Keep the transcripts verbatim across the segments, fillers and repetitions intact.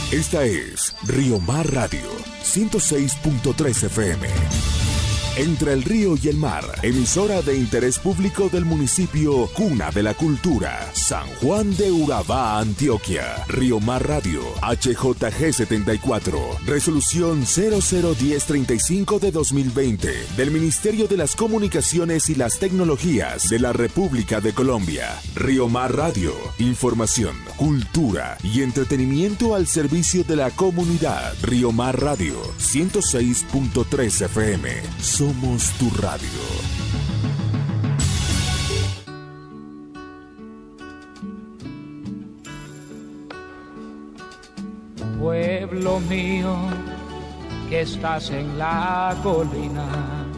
Esta es Río Mar Radio, ciento seis punto tres F M. Entre el río y el mar, emisora de interés público del municipio Cuna de la Cultura, San Juan de Urabá, Antioquia. Río Mar Radio, H J G setenta y cuatro, resolución cero cero diez treinta y cinco de dos mil veinte, del Ministerio de las Comunicaciones y las Tecnologías de la República de Colombia. Río Mar Radio, información, cultura y entretenimiento al servicio de la comunidad. Río Mar Radio, ciento seis punto tres F M. Somos tu radio. Pueblo mío, que estás en la colina,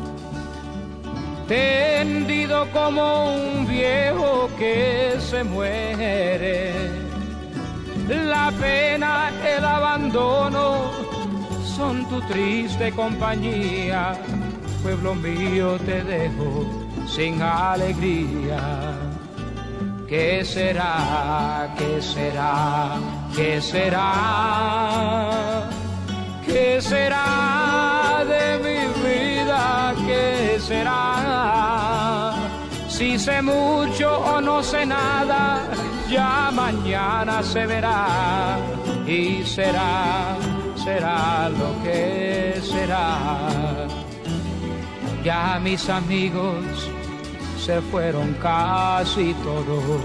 tendido como un viejo que se muere. La pena, el abandono son tu triste compañía. Pueblo mío, te dejo sin alegría. ¿Qué será? ¿Qué será? ¿Qué será? ¿Qué será de mi vida? ¿Qué será? Si sé mucho o no sé nada, ya mañana se verá. Y será, será lo que será. Ya mis amigos se fueron casi todos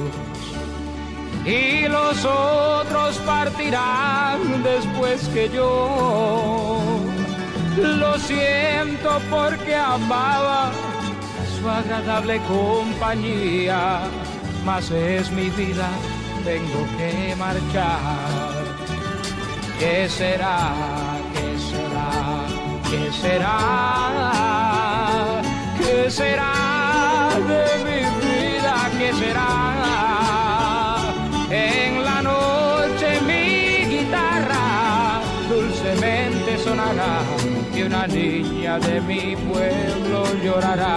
y los otros partirán después que yo. Lo siento porque amaba su agradable compañía, mas es mi vida, tengo que marchar. ¿Qué será? ¿Qué será? ¿Qué será? ¿Qué será de mi vida? ¿Qué será? En la noche mi guitarra dulcemente sonará y una niña de mi pueblo llorará.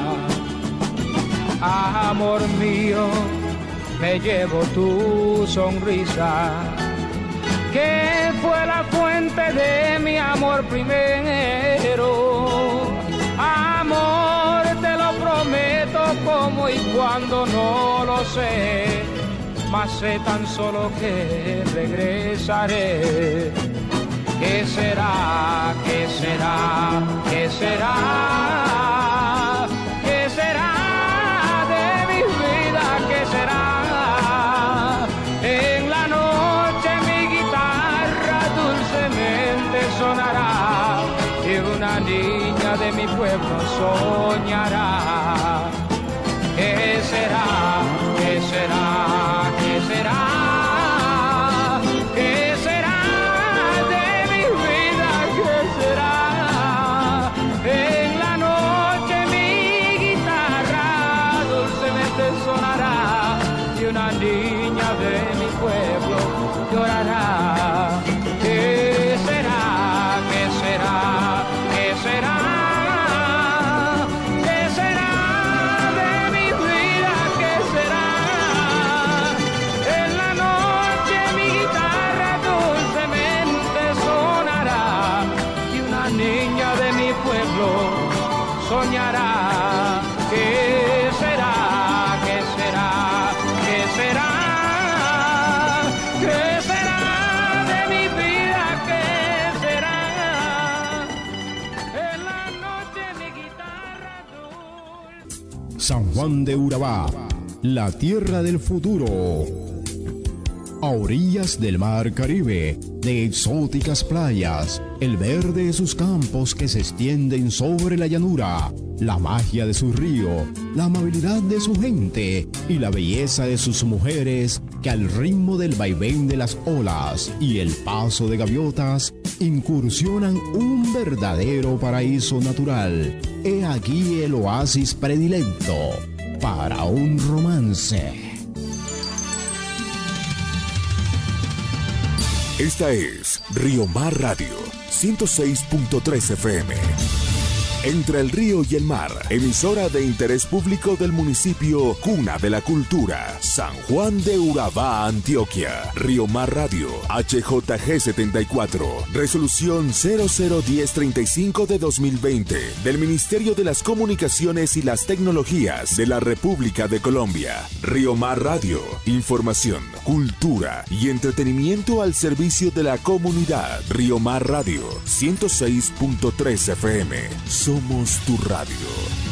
Amor mío, me llevo tu sonrisa, que fue la fuente de mi amor primero. Amor, te lo prometo, como y cuando no lo sé, mas sé tan solo que regresaré. ¿Qué será? ¿Qué será? ¿Qué será? ¿Qué será de mi vida? ¿Qué será? En la noche mi guitarra dulcemente sonará y una niña de mi pueblo soñará. ¿Qué será? ¿Qué será? ¿Qué será? ¿Qué será de mi vida? ¿Qué será? En la noche mi guitarra dulcemente sonará y una niña de mi pueblo llorará. ¿Qué será? ¿Qué será? ¿Qué será? ¿Qué será de mi vida? ¿Qué será? En la noche mi guitarra dulcemente sonará y una niña de mi pueblo soñará. ¿Qué será? ¿Qué será? ¿Qué será? ¿Qué será de mi vida? ¿Qué será? En la noche mi guitarra dulce. San Juan de Urabá, la tierra del futuro. A orillas del mar Caribe, de exóticas playas, el verde de sus campos que se extienden sobre la llanura, la magia de su río, la amabilidad de su gente y la belleza de sus mujeres que al ritmo del vaivén de las olas y el paso de gaviotas incursionan un verdadero paraíso natural. He aquí el oasis predilecto para un romance. Esta es Río Mar Radio, ciento seis punto tres F M. Entre el río y el mar, emisora de interés público del municipio Cuna de la Cultura, San Juan de Urabá, Antioquia. Río Mar Radio, H J G setenta y cuatro, resolución cero cero diez treinta y cinco de dos mil veinte, del Ministerio de las Comunicaciones y las Tecnologías de la República de Colombia. Río Mar Radio, información, cultura y entretenimiento al servicio de la comunidad. Río Mar Radio, ciento seis punto tres F M. Somos tu radio.